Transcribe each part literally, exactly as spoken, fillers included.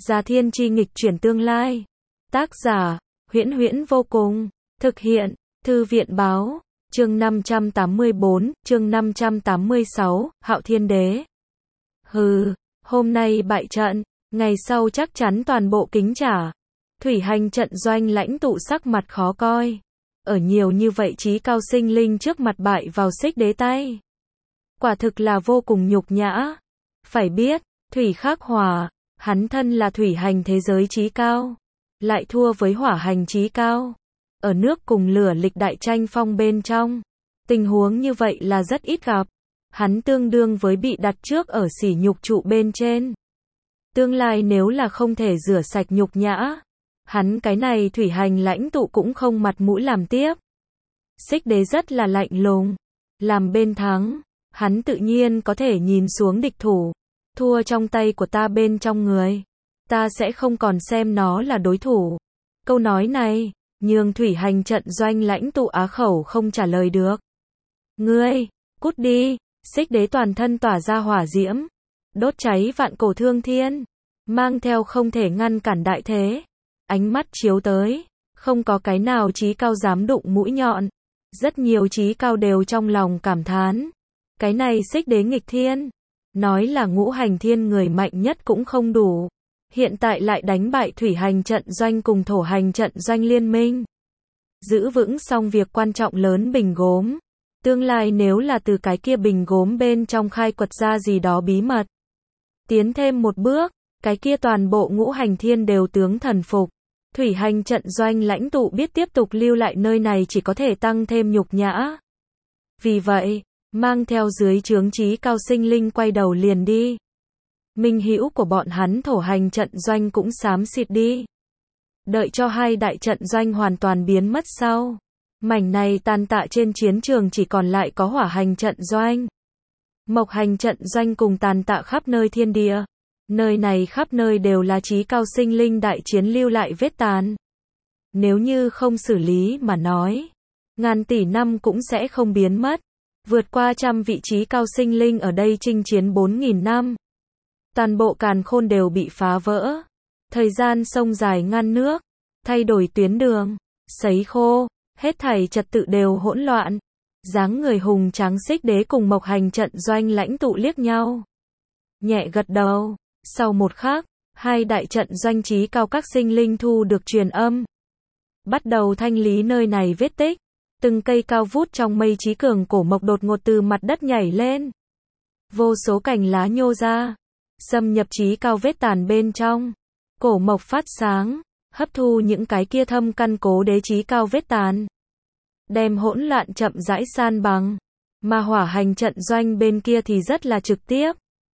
Gia thiên chi nghịch chuyển tương lai. Tác giả, Huyễn Huyễn vô cùng. Thực hiện, Thư viện báo. Chương năm trăm tám mươi bốn, chương năm trăm tám mươi sáu, Hạo Thiên Đế. Hừ, hôm nay bại trận, ngày sau chắc chắn toàn bộ kính trả. Thủy hành trận doanh lãnh tụ sắc mặt khó coi. Ở nhiều như vậy trí cao sinh linh trước mặt bại vào Xích Đế tay. Quả thực là vô cùng nhục nhã. Phải biết, Thủy khắc hỏa, hắn thân là thủy hành thế giới trí cao, lại thua với hỏa hành trí cao. Ở nước cùng lửa lịch đại tranh phong bên trong, tình huống như vậy là rất ít gặp. Hắn tương đương với bị đặt trước ở sỉ nhục trụ bên trên. Tương lai nếu là không thể rửa sạch nhục nhã, hắn cái này thủy hành lãnh tụ cũng không mặt mũi làm tiếp. Xích Đế rất là lạnh lùng. Làm bên thắng, hắn tự nhiên có thể nhìn xuống địch thủ. Thua trong tay của ta bên trong người, ta sẽ không còn xem nó là đối thủ. Câu nói này, nhường thủy hành trận doanh lãnh tụ á khẩu không trả lời được. Ngươi, cút đi. Xích Đế toàn thân tỏa ra hỏa diễm, đốt cháy vạn cổ thương thiên, mang theo không thể ngăn cản đại thế. Ánh mắt chiếu tới, không có cái nào trí cao dám đụng mũi nhọn. Rất nhiều trí cao đều trong lòng cảm thán. Cái này Xích Đế nghịch thiên, nói là ngũ hành thiên người mạnh nhất cũng không đủ. Hiện tại lại đánh bại thủy hành trận doanh cùng thổ hành trận doanh liên minh. Giữ vững xong việc quan trọng lớn bình gốm. Tương lai nếu là từ cái kia bình gốm bên trong khai quật ra gì đó bí mật, tiến thêm một bước, cái kia toàn bộ ngũ hành thiên đều tướng thần phục. Thủy hành trận doanh lãnh tụ biết tiếp tục lưu lại nơi này chỉ có thể tăng thêm nhục nhã. Vì vậy, mang theo dưới trướng trí cao sinh linh quay đầu liền đi. Minh hữu của bọn hắn thổ hành trận doanh cũng xám xịt đi. Đợi cho hai đại trận doanh hoàn toàn biến mất sau, mảnh này tàn tạ trên chiến trường chỉ còn lại có hỏa hành trận doanh, mộc hành trận doanh cùng tàn tạ khắp nơi thiên địa. Nơi này khắp nơi đều là trí cao sinh linh đại chiến lưu lại vết tàn. Nếu như không xử lý mà nói, ngàn tỷ năm cũng sẽ không biến mất. Vượt qua trăm vị trí cao sinh linh ở đây chinh chiến bốn nghìn năm. Toàn bộ càn khôn đều bị phá vỡ. Thời gian sông dài ngăn nước, thay đổi tuyến đường, sấy khô, hết thảy trật tự đều hỗn loạn. Dáng người hùng tráng Xích Đế cùng mộc hành trận doanh lãnh tụ liếc nhau, nhẹ gật đầu. Sau một khắc, hai đại trận doanh trí cao các sinh linh thu được truyền âm, bắt đầu thanh lý nơi này vết tích. Từng cây cao vút trong mây trí cường cổ mộc đột ngột từ mặt đất nhảy lên. Vô số cành lá nhô ra, xâm nhập trí cao vết tàn bên trong. Cổ mộc phát sáng, hấp thu những cái kia thâm căn cố đế trí cao vết tàn, đem hỗn loạn chậm rãi san bằng. Mà hỏa hành trận doanh bên kia thì rất là trực tiếp.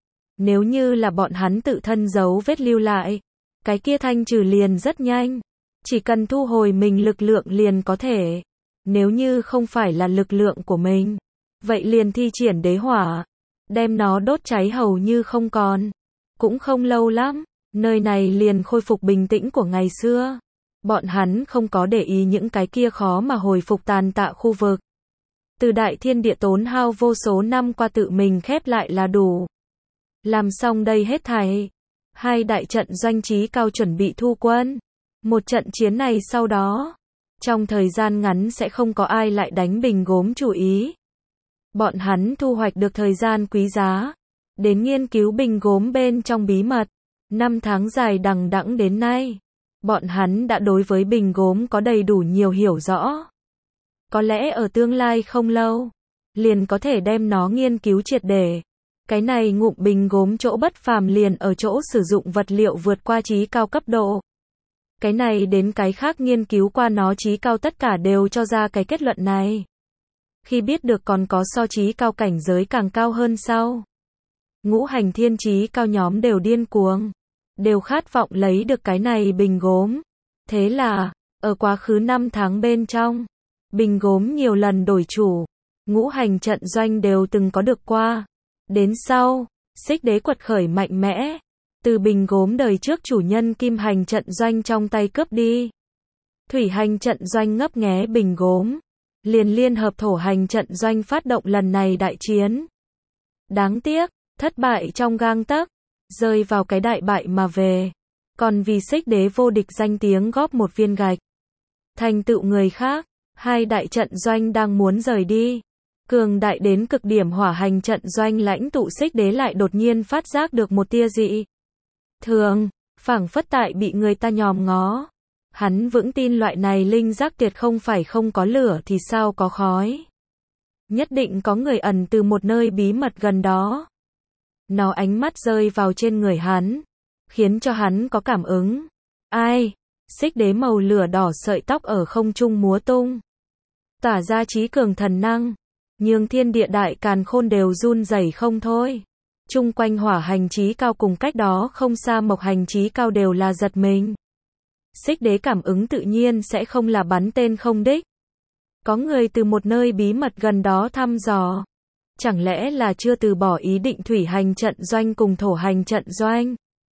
Nếu như là bọn hắn tự thân giấu vết lưu lại, cái kia thanh trừ liền rất nhanh. Chỉ cần thu hồi mình lực lượng liền có thể. Nếu như không phải là lực lượng của mình, vậy liền thi triển đế hỏa, đem nó đốt cháy hầu như không còn. Cũng không lâu lắm, nơi này liền khôi phục bình tĩnh của ngày xưa. Bọn hắn không có để ý những cái kia khó mà hồi phục tàn tạ khu vực. Từ đại thiên địa tốn hao vô số năm qua tự mình khép lại là đủ. Làm xong đây hết thảy, hai đại trận doanh trí cao chuẩn bị thu quân. Một trận chiến này sau đó, trong thời gian ngắn sẽ không có ai lại đánh bình gốm chủ ý. Bọn hắn thu hoạch được thời gian quý giá, đến nghiên cứu bình gốm bên trong bí mật. Năm tháng dài đằng đẵng đến nay, bọn hắn đã đối với bình gốm có đầy đủ nhiều hiểu rõ. Có lẽ ở tương lai không lâu, liền có thể đem nó nghiên cứu triệt để. Cái này ngụm bình gốm chỗ bất phàm liền ở chỗ sử dụng vật liệu vượt qua trí cao cấp độ. Cái này đến cái khác nghiên cứu qua nó trí cao tất cả đều cho ra cái kết luận này. Khi biết được còn có so trí cao cảnh giới càng cao hơn sau, ngũ hành thiên trí cao nhóm đều điên cuồng, đều khát vọng lấy được cái này bình gốm. Thế là, ở quá khứ năm tháng bên trong, bình gốm nhiều lần đổi chủ, ngũ hành trận doanh đều từng có được qua. Đến sau, Xích Đế quật khởi mạnh mẽ, từ bình gốm đời trước chủ nhân kim hành trận doanh trong tay cướp đi. Thủy hành trận doanh ngấp nghé bình gốm, liền liên hợp thổ hành trận doanh phát động lần này đại chiến. Đáng tiếc, thất bại trong gang tấc, rơi vào cái đại bại mà về. còn vì xích đế vô địch danh tiếng góp một viên gạch. Thành tựu người khác, hai đại trận doanh đang muốn rời đi. Cường đại đến cực điểm hỏa hành trận doanh lãnh tụ xích đế lại đột nhiên phát giác được một tia dị thường, phảng phất tại bị người ta nhòm ngó. Hắn vững tin loại này linh giác tuyệt không phải không có lửa thì sao có khói. Nhất định có người ẩn từ một nơi bí mật gần đó. Nó ánh mắt rơi vào trên người hắn, khiến cho hắn có cảm ứng. Ai? Xích đế màu lửa đỏ sợi tóc ở không trung múa tung, tỏa ra trí cường thần năng, nhường thiên địa đại càn khôn đều run rẩy không thôi. Chung quanh hỏa hành chí cao cùng cách đó không xa mộc hành chí cao đều là giật mình. Xích đế cảm ứng tự nhiên sẽ không là bắn tên không đích. Có người từ một nơi bí mật gần đó thăm dò. Chẳng lẽ là chưa từ bỏ ý định thủy hành trận doanh cùng thổ hành trận doanh?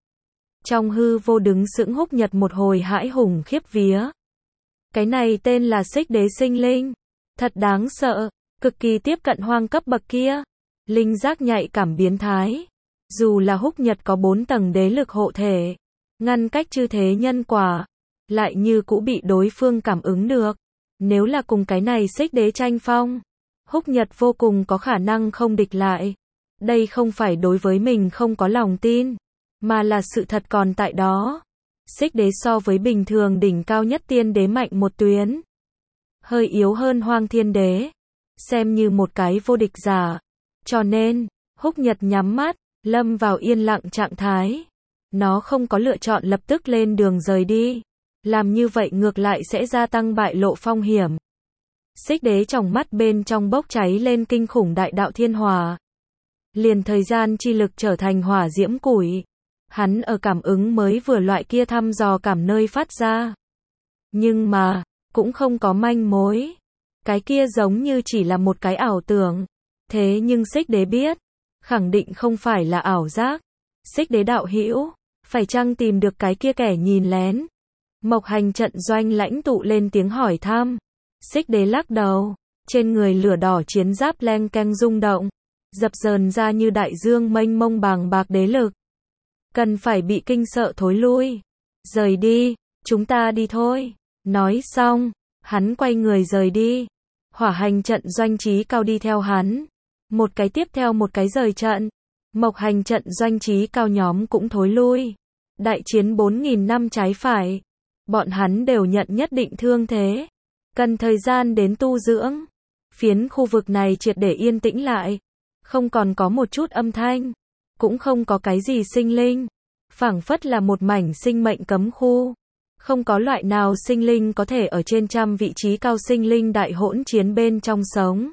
Trong hư vô đứng sững Húc Nhật một hồi hãi hùng khiếp vía. Cái này tên là xích đế sinh linh. Thật đáng sợ, cực kỳ tiếp cận hoang cấp bậc kia. Linh giác nhạy cảm biến thái. Dù là Húc Nhật có bốn tầng đế lực hộ thể, ngăn cách chư thế nhân quả, lại như cũ bị đối phương cảm ứng được. Nếu là cùng cái này xích đế tranh phong, Húc Nhật vô cùng có khả năng không địch lại. Đây không phải đối với mình không có lòng tin, mà là sự thật còn tại đó. Xích đế so với bình thường đỉnh cao nhất tiên đế mạnh một tuyến. Hơi yếu hơn Hoang Thiên Đế. Xem như một cái vô địch giả. Cho nên, Húc Nhật nhắm mắt, lâm vào yên lặng trạng thái. Nó không có lựa chọn lập tức lên đường rời đi. Làm như vậy ngược lại sẽ gia tăng bại lộ phong hiểm. Xích đế trong mắt bên trong bốc cháy lên kinh khủng đại đạo thiên hỏa. Liền thời gian chi lực trở thành hỏa diễm củi. Hắn ở cảm ứng mới vừa loại kia thăm dò cảm nơi phát ra. Nhưng mà, cũng không có manh mối. Cái kia giống như chỉ là một cái ảo tưởng. Thế nhưng xích đế biết, khẳng định không phải là ảo giác. Xích đế đạo hữu, phải chăng tìm được cái kia kẻ nhìn lén? Mộc hành trận doanh lãnh tụ lên tiếng hỏi thăm. Xích đế lắc đầu, trên người lửa đỏ chiến giáp leng keng rung động, dập dờn ra như đại dương mênh mông bàng bạc đế lực. Cần phải bị kinh sợ thối lui. Rời đi, chúng ta đi thôi. Nói xong, hắn quay người rời đi. Hỏa hành trận doanh trí cao đi theo hắn. Một cái tiếp theo một cái rời trận. Mộc hành trận doanh trí cao nhóm cũng thối lui. Đại chiến bốn nghìn năm trái phải. Bọn hắn đều nhận nhất định thương thế. Cần thời gian đến tu dưỡng. Phiến khu vực này triệt để yên tĩnh lại. Không còn có một chút âm thanh. Cũng không có cái gì sinh linh. Phảng phất là một mảnh sinh mệnh cấm khu. Không có loại nào sinh linh có thể ở trên trăm vị trí cao sinh linh đại hỗn chiến bên trong sống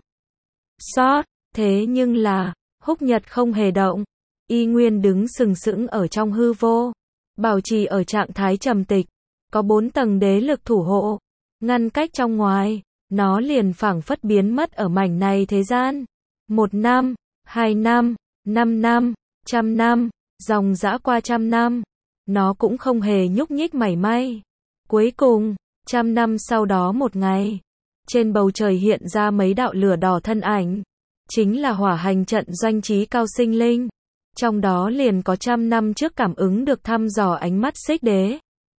sót. Thế nhưng là, Húc Nhật không hề động. Y nguyên đứng sừng sững ở trong hư vô. Bảo trì ở trạng thái trầm tịch. Có bốn tầng đế lực thủ hộ. Ngăn cách trong ngoài. Nó liền phảng phất biến mất ở mảnh này thế gian. Một năm, hai năm, năm năm, trăm năm, dòng dã qua trăm năm. Nó cũng không hề nhúc nhích mảy may. Cuối cùng, trăm năm sau đó một ngày, trên bầu trời hiện ra mấy đạo lửa đỏ thân ảnh. Chính là hỏa hành trận doanh trí cao sinh linh. Trong đó liền có trăm năm trước cảm ứng được thăm dò ánh mắt xích đế.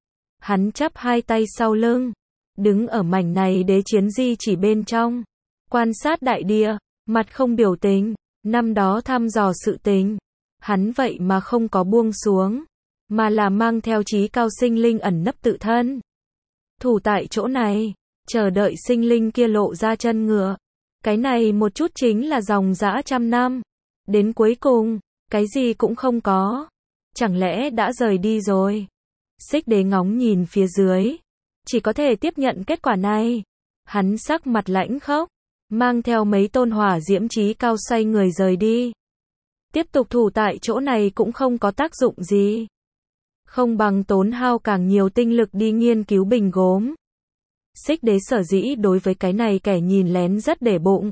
Hắn chắp hai tay sau lưng, đứng ở mảnh này đế chiến di chỉ bên trong. Quan sát đại địa, mặt không biểu tình. Năm đó thăm dò sự tình. Hắn vậy mà không có buông xuống. Mà là mang theo trí cao sinh linh ẩn nấp tự thân. Thủ tại chỗ này, chờ đợi sinh linh kia lộ ra chân ngựa. Cái này một chút chính là dòng dã trăm năm. Đến cuối cùng, cái gì cũng không có. Chẳng lẽ đã rời đi rồi? Xích đế ngóng nhìn phía dưới. Chỉ có thể tiếp nhận kết quả này. Hắn sắc mặt lãnh khốc. Mang theo mấy tôn hỏa diễm trí cao xoay người rời đi. Tiếp tục thủ tại chỗ này cũng không có tác dụng gì. Không bằng tốn hao càng nhiều tinh lực đi nghiên cứu bình gốm. Xích đế sở dĩ đối với cái này kẻ nhìn lén rất để bụng.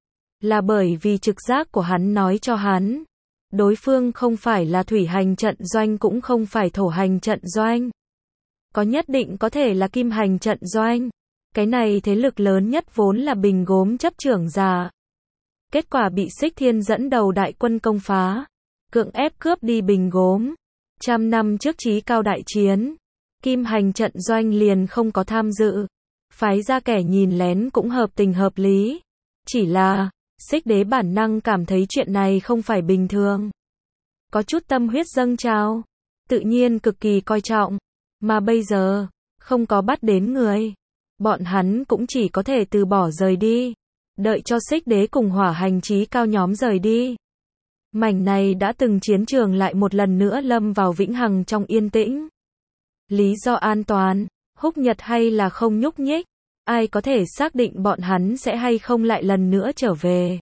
Là bởi vì trực giác của hắn nói cho hắn. Đối phương không phải là thủy hành trận doanh cũng không phải thổ hành trận doanh. Có nhất định có thể là kim hành trận doanh. Cái này thế lực lớn nhất vốn là bình gốm chấp trưởng giả. Kết quả bị Xích Thiên dẫn đầu đại quân công phá. Cưỡng ép cướp đi bình gốm. Trăm năm trước Chí Cao đại chiến, Kim Hành trận doanh liền không có tham dự. Phái ra kẻ nhìn lén cũng hợp tình hợp lý. Chỉ là, Xích Đế bản năng cảm thấy chuyện này không phải bình thường. Có chút tâm huyết dâng trào, tự nhiên cực kỳ coi trọng. Mà bây giờ, không có bắt đến người. Bọn hắn cũng chỉ có thể từ bỏ rời đi. Đợi cho Xích Đế cùng Hỏa Hành Chí Cao nhóm rời đi. Mảnh này đã từng chiến trường lại một lần nữa lâm vào vĩnh hằng trong yên tĩnh. Lý do an toàn, Húc Nhật hay là không nhúc nhích, ai có thể xác định bọn hắn sẽ hay không lại lần nữa trở về.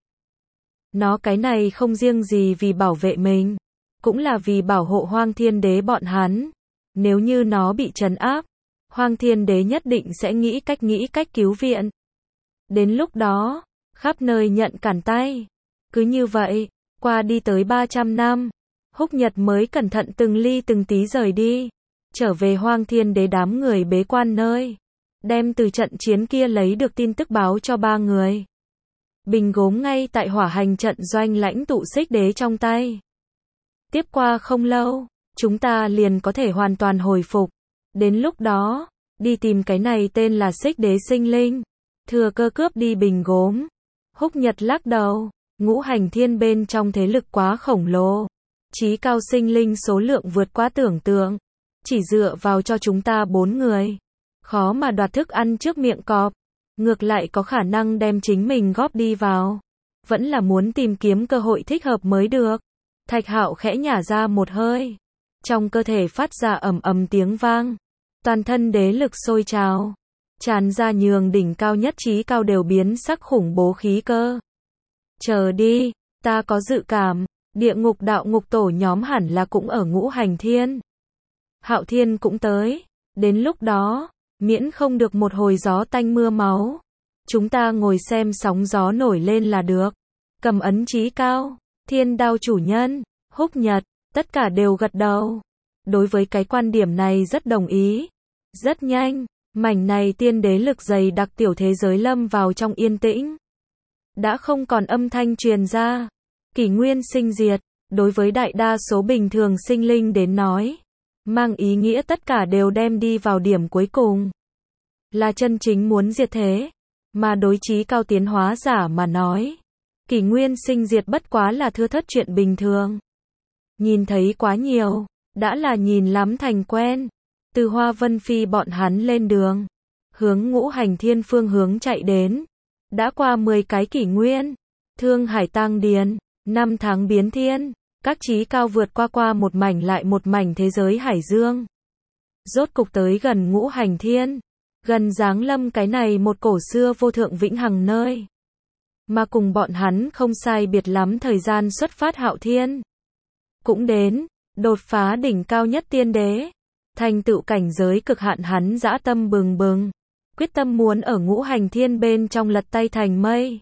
Nó cái này không riêng gì vì bảo vệ mình, cũng là vì bảo hộ Hoang Thiên Đế bọn hắn. Nếu như nó bị trấn áp, Hoang Thiên Đế nhất định sẽ nghĩ cách nghĩ cách cứu viện. Đến lúc đó, khắp nơi nhận cản tay. Cứ như vậy, qua đi tới ba trăm năm, Húc Nhật mới cẩn thận từng ly từng tí rời đi, trở về Hoang Thiên Đế đám người bế quan nơi, đem từ trận chiến kia lấy được tin tức báo cho ba người. Bình gốm ngay tại Hỏa Hành trận doanh lãnh tụ Xích Đế trong tay. Tiếp qua không lâu, chúng ta liền có thể hoàn toàn hồi phục. Đến lúc đó, đi tìm cái này tên là Xích Đế sinh linh, thừa cơ cướp đi bình gốm. Húc Nhật lắc đầu, Ngũ Hành Thiên bên trong thế lực quá khổng lồ. Chí Cao sinh linh số lượng vượt quá tưởng tượng. Chỉ dựa vào cho chúng ta bốn người, khó mà đoạt thức ăn trước miệng cọp. Ngược lại có khả năng đem chính mình góp đi vào. Vẫn là muốn tìm kiếm cơ hội thích hợp mới được. Thạch Hạo khẽ nhả ra một hơi. Trong cơ thể phát ra ầm ầm tiếng vang. Toàn thân đế lực sôi trào. Tràn ra nhường đỉnh cao nhất Chí Cao đều biến sắc khủng bố khí cơ. Chờ đi, ta có dự cảm, địa ngục đạo ngục tổ nhóm hẳn là cũng ở Ngũ Hành Thiên. Hạo Thiên cũng tới, đến lúc đó, miễn không được một hồi gió tanh mưa máu. Chúng ta ngồi xem sóng gió nổi lên là được. Cầm ấn Chí Cao, Thiên Đao chủ nhân, Húc Nhật, tất cả đều gật đầu. Đối với cái quan điểm này rất đồng ý. Rất nhanh, mảnh này tiên đế lực dày đặc tiểu thế giới lâm vào trong yên tĩnh. Đã không còn âm thanh truyền ra. Kỷ nguyên sinh diệt, đối với đại đa số bình thường sinh linh đến nói, mang ý nghĩa tất cả đều đem đi vào điểm cuối cùng. Là chân chính muốn diệt thế. Mà đối Chí Cao tiến hóa giả mà nói, kỷ nguyên sinh diệt bất quá là thưa thất chuyện bình thường. Nhìn thấy quá nhiều, đã là nhìn lắm thành quen. Từ Hoa Vân Phi bọn hắn lên đường, hướng Ngũ Hành Thiên phương hướng chạy đến. Đã qua mười cái kỷ nguyên, Thương Hải Tang Điền, năm tháng biến thiên, các Chí Cao vượt qua qua một mảnh lại một mảnh thế giới hải dương. Rốt cục tới gần Ngũ Hành Thiên, gần giáng lâm cái này một cổ xưa vô thượng vĩnh hằng nơi. Mà cùng bọn hắn không sai biệt lắm thời gian xuất phát Hạo Thiên. Cũng đến, đột phá đỉnh cao nhất tiên đế. Thành tựu cảnh giới cực hạn hắn dã tâm bừng bừng. Quyết tâm muốn ở Ngũ Hành Thiên bên trong lật tay thành mây.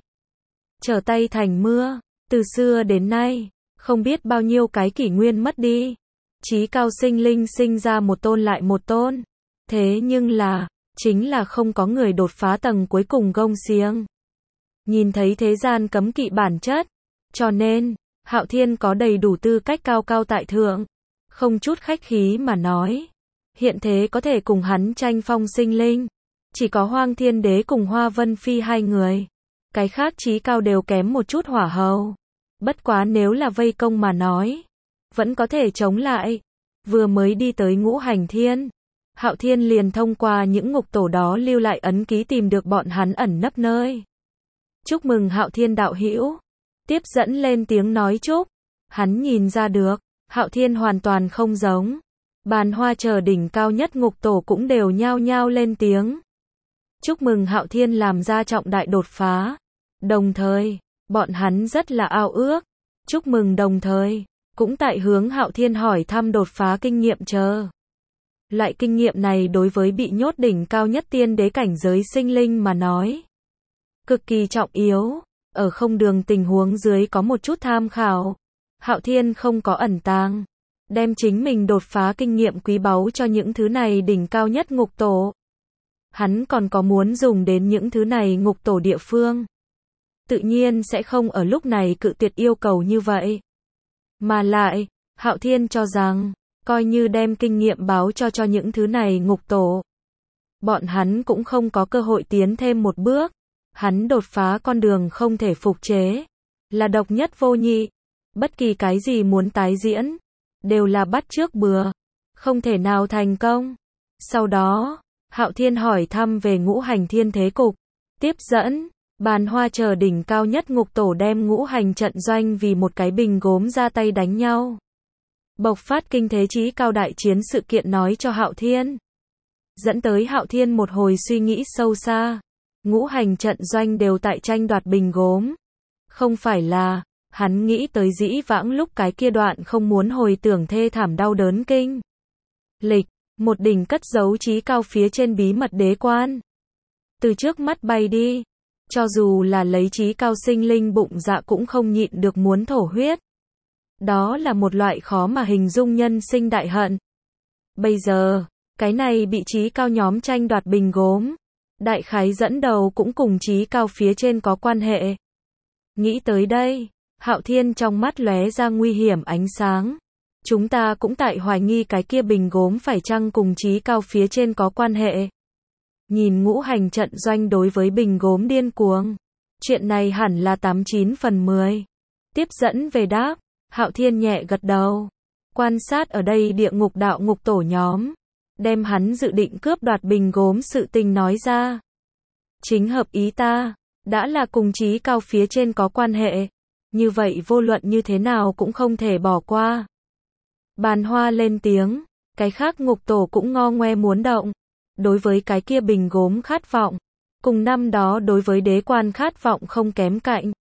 Trở tay thành mưa. Từ xưa đến nay, không biết bao nhiêu cái kỷ nguyên mất đi. Chí Cao sinh linh sinh ra một tôn lại một tôn. Thế nhưng là, chính là không có người đột phá tầng cuối cùng gông xiềng. Nhìn thấy thế gian cấm kỵ bản chất. Cho nên, Hạo Thiên có đầy đủ tư cách cao cao tại thượng. Không chút khách khí mà nói. Hiện thế có thể cùng hắn tranh phong sinh linh. Chỉ có Hoang Thiên Đế cùng Hoa Vân Phi hai người. Cái khác Chí Cao đều kém một chút hỏa hầu. Bất quá nếu là vây công mà nói, vẫn có thể chống lại. Vừa mới đi tới Ngũ Hành Thiên, Hạo Thiên liền thông qua những ngục tổ đó lưu lại ấn ký tìm được bọn hắn ẩn nấp nơi. Chúc mừng Hạo Thiên đạo hữu. Tiếp dẫn lên tiếng nói chúc. Hắn nhìn ra được, Hạo Thiên hoàn toàn không giống. Bàn Hoa chờ đỉnh cao nhất ngục tổ cũng đều nhao nhao lên tiếng. Chúc mừng Hạo Thiên làm ra trọng đại đột phá. Đồng thời, bọn hắn rất là ao ước. Chúc mừng đồng thời, cũng tại hướng Hạo Thiên hỏi thăm đột phá kinh nghiệm chờ. Loại kinh nghiệm này đối với bị nhốt đỉnh cao nhất tiên đế cảnh giới sinh linh mà nói. Cực kỳ trọng yếu, ở không đường tình huống dưới có một chút tham khảo. Hạo Thiên không có ẩn tàng. Đem chính mình đột phá kinh nghiệm quý báu cho những thứ này đỉnh cao nhất ngục tổ. Hắn còn có muốn dùng đến những thứ này ngục tổ địa phương. Tự nhiên sẽ không ở lúc này cự tuyệt yêu cầu như vậy. Mà lại, Hạo Thiên cho rằng, coi như đem kinh nghiệm báo cho cho những thứ này ngục tổ. Bọn hắn cũng không có cơ hội tiến thêm một bước. Hắn đột phá con đường không thể phục chế, là độc nhất vô nhị. Bất kỳ cái gì muốn tái diễn, đều là bắt chước bừa, không thể nào thành công. Sau đó, Hạo Thiên hỏi thăm về ngũ hành thiên thế cục. Tiếp dẫn, Bàn Hoa chờ đỉnh cao nhất ngục tổ đem ngũ hành trận doanh vì một cái bình gốm ra tay đánh nhau. Bộc phát kinh thế chí cao đại chiến sự kiện nói cho Hạo Thiên. Dẫn tới Hạo Thiên một hồi suy nghĩ sâu xa. Ngũ hành trận doanh đều tại tranh đoạt bình gốm. Không phải là, hắn nghĩ tới dĩ vãng lúc cái kia đoạn không muốn hồi tưởng thê thảm đau đớn kinh. Lịch, một đỉnh cất giấu chí cao phía trên bí mật đế quan. Từ trước mắt bay đi. Cho dù là lấy chí cao sinh linh bụng dạ cũng không nhịn được muốn thổ huyết. Đó là một loại khó mà hình dung nhân sinh đại hận. Bây giờ, cái này bị chí cao nhóm tranh đoạt bình gốm. Đại khái dẫn đầu cũng cùng chí cao phía trên có quan hệ. Nghĩ tới đây, Hạo Thiên trong mắt lóe ra nguy hiểm ánh sáng. Chúng ta cũng tại hoài nghi cái kia bình gốm phải chăng cùng chí cao phía trên có quan hệ. Nhìn ngũ hành trận doanh đối với bình gốm điên cuồng. Chuyện này hẳn là tám chín phần mười. Tiếp dẫn về đáp, Hạo Thiên nhẹ gật đầu. Quan sát ở đây địa ngục đạo ngục tổ nhóm. Đem hắn dự định cướp đoạt bình gốm sự tình nói ra. Chính hợp ý ta, đã là cùng chí cao phía trên có quan hệ. Như vậy vô luận như thế nào cũng không thể bỏ qua. Bàn Hoa lên tiếng, cái khác ngục tổ cũng ngo ngoe muốn động. Đối với cái kia bình gốm khát vọng, cùng năm đó đối với đế quan khát vọng không kém cạnh.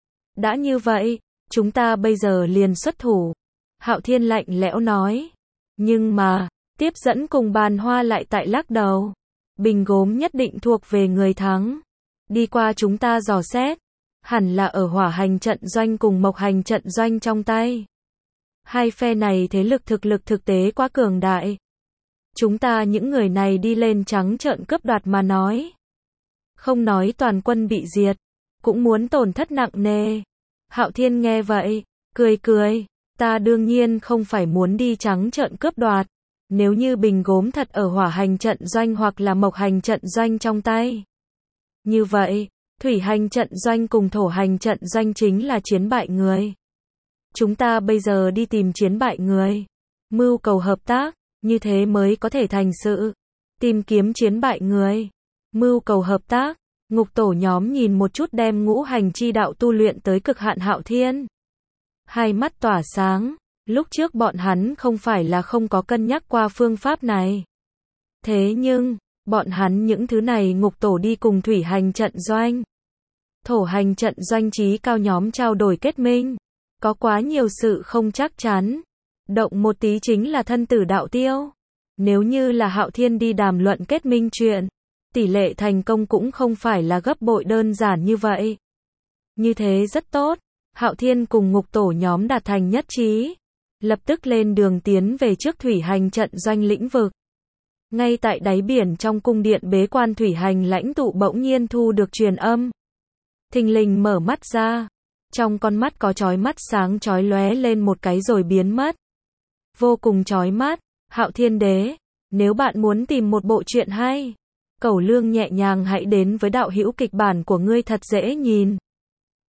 Đã như vậy, chúng ta bây giờ liền xuất thủ. Hạo Thiên lạnh lẽo nói. Nhưng mà, tiếp dẫn cùng Bàn Hoa lại tại lắc đầu. Bình gốm nhất định thuộc về người thắng. Đi qua chúng ta dò xét, hẳn là ở hỏa hành trận doanh cùng mộc hành trận doanh trong tay. Hai phe này thế lực thực lực thực tế quá cường đại. Chúng ta những người này đi lên trắng trợn cướp đoạt mà nói. Không nói toàn quân bị diệt, cũng muốn tổn thất nặng nề. Hạo Thiên nghe vậy, cười cười. Ta đương nhiên không phải muốn đi trắng trợn cướp đoạt. Nếu như bình gốm thật ở hỏa hành trận doanh hoặc là mộc hành trận doanh trong tay. Như vậy, thủy hành trận doanh cùng thổ hành trận doanh chính là chiến bại người. Chúng ta bây giờ đi tìm chiến bại người. Mưu cầu hợp tác, như thế mới có thể thành sự. Tìm kiếm chiến bại người. Mưu cầu hợp tác, ngục tổ nhóm nhìn một chút đem ngũ hành chi đạo tu luyện tới cực hạn Hạo Thiên. Hai mắt tỏa sáng, lúc trước bọn hắn không phải là không có cân nhắc qua phương pháp này. Thế nhưng, bọn hắn những thứ này ngục tổ đi cùng thủy hành trận doanh. Thổ hành trận doanh chí cao nhóm trao đổi kết minh. Có quá nhiều sự không chắc chắn. Động một tí chính là thân tử đạo tiêu. Nếu như là Hạo Thiên đi đàm luận kết minh chuyện, tỷ lệ thành công cũng không phải là gấp bội đơn giản như vậy. Như thế rất tốt. Hạo Thiên cùng ngục tổ nhóm đạt thành nhất trí. Lập tức lên đường tiến về trước thủy hành trận doanh lĩnh vực. Ngay tại đáy biển trong cung điện bế quan thủy hành lãnh tụ bỗng nhiên thu được truyền âm. Thình lình mở mắt ra. Trong con mắt có chói mắt sáng chói lóe lên một cái rồi biến mất. Vô cùng chói mắt. Hạo Thiên Đế, nếu bạn muốn tìm một bộ truyện hay, Cẩu Lương nhẹ nhàng hãy đến với đạo hữu kịch bản của ngươi thật dễ nhìn.